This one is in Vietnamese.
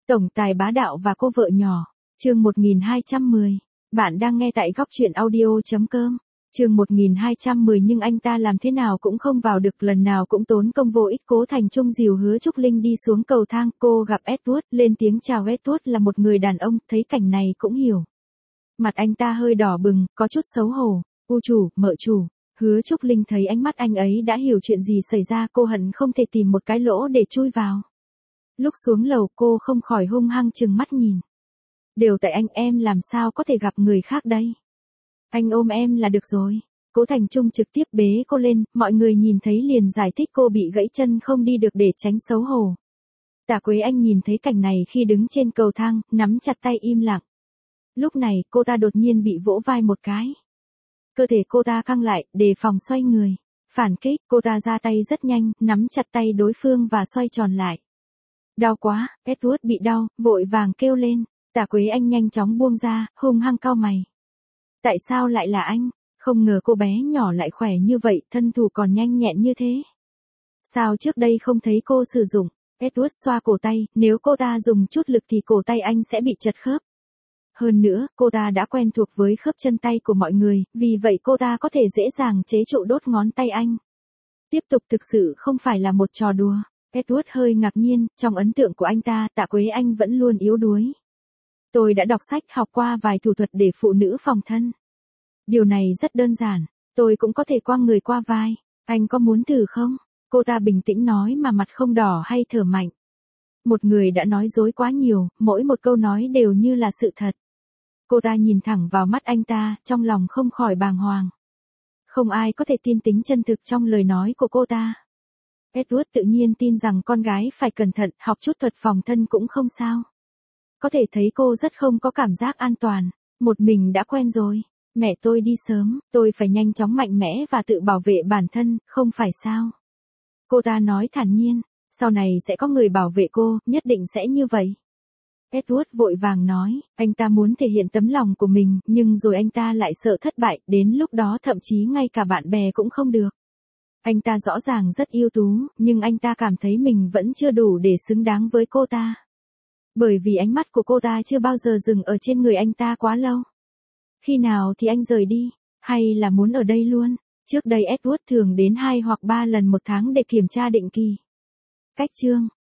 Tổng tài bá đạo và cô vợ nhỏ. Chương 1210. Bạn đang nghe tại góc truyện audio.com. Chương 1210 nhưng anh ta làm thế nào cũng không vào được, lần nào cũng tốn công vô ích. Cố Thành Trung dìu Hứa Trúc Linh đi xuống cầu thang, cô gặp Edward, lên tiếng chào. Edward là một người đàn ông, thấy cảnh này cũng hiểu. Mặt anh ta hơi đỏ bừng, có chút xấu hổ. U chủ, mợ chủ. Hứa Trúc Linh thấy ánh mắt anh ấy đã hiểu chuyện gì xảy ra, cô hận không thể tìm một cái lỗ để chui vào. Lúc xuống lầu cô không khỏi hung hăng trừng mắt nhìn. Đều tại anh, em làm sao có thể gặp người khác đây. Anh ôm em là được rồi. Cố Thành Trung trực tiếp bế cô lên, mọi người nhìn thấy liền giải thích cô bị gãy chân không đi được để tránh xấu hổ. Tả Quế Anh nhìn thấy cảnh này khi đứng trên cầu thang, nắm chặt tay im lặng. Lúc này cô ta đột nhiên bị vỗ vai một cái. Cơ thể cô ta căng lại, đề phòng xoay người. Phản kích, cô ta ra tay rất nhanh, nắm chặt tay đối phương và xoay tròn lại. Đau quá, Edward bị đau, vội vàng kêu lên. Tả Quế Anh nhanh chóng buông ra, hung hăng cau mày. Tại sao lại là anh? Không ngờ cô bé nhỏ lại khỏe như vậy, thân thủ còn nhanh nhẹn như thế. Sao trước đây không thấy cô sử dụng? Edward xoa cổ tay, nếu cô ta dùng chút lực thì cổ tay anh sẽ bị chật khớp. Hơn nữa, cô ta đã quen thuộc với khớp chân tay của mọi người, vì vậy cô ta có thể dễ dàng chế trụ đốt ngón tay anh. Tiếp tục thực sự không phải là một trò đùa. Edward hơi ngạc nhiên, trong ấn tượng của anh ta, Tạ Quế Anh vẫn luôn yếu đuối. Tôi đã đọc sách học qua vài thủ thuật để phụ nữ phòng thân. Điều này rất đơn giản, tôi cũng có thể quăng người qua vai. Anh có muốn thử không? Cô ta bình tĩnh nói mà mặt không đỏ hay thở mạnh. Một người đã nói dối quá nhiều, mỗi một câu nói đều như là sự thật. Cô ta nhìn thẳng vào mắt anh ta, trong lòng không khỏi bàng hoàng. Không ai có thể tin tính chân thực trong lời nói của cô ta. Edward tự nhiên tin rằng con gái phải cẩn thận, học chút thuật phòng thân cũng không sao. Có thể thấy cô rất không có cảm giác an toàn. Một mình đã quen rồi. Mẹ tôi đi sớm, tôi phải nhanh chóng mạnh mẽ và tự bảo vệ bản thân, không phải sao? Cô ta nói thản nhiên, sau này sẽ có người bảo vệ cô, nhất định sẽ như vậy. Edward vội vàng nói, anh ta muốn thể hiện tấm lòng của mình, nhưng rồi anh ta lại sợ thất bại, đến lúc đó thậm chí ngay cả bạn bè cũng không được. Anh ta rõ ràng rất ưu tú, nhưng anh ta cảm thấy mình vẫn chưa đủ để xứng đáng với cô ta. Bởi vì ánh mắt của cô ta chưa bao giờ dừng ở trên người anh ta quá lâu. Khi nào thì anh rời đi, hay là muốn ở đây luôn? Trước đây Edward thường đến 2 hoặc 3 lần một tháng để kiểm tra định kỳ. Cách chương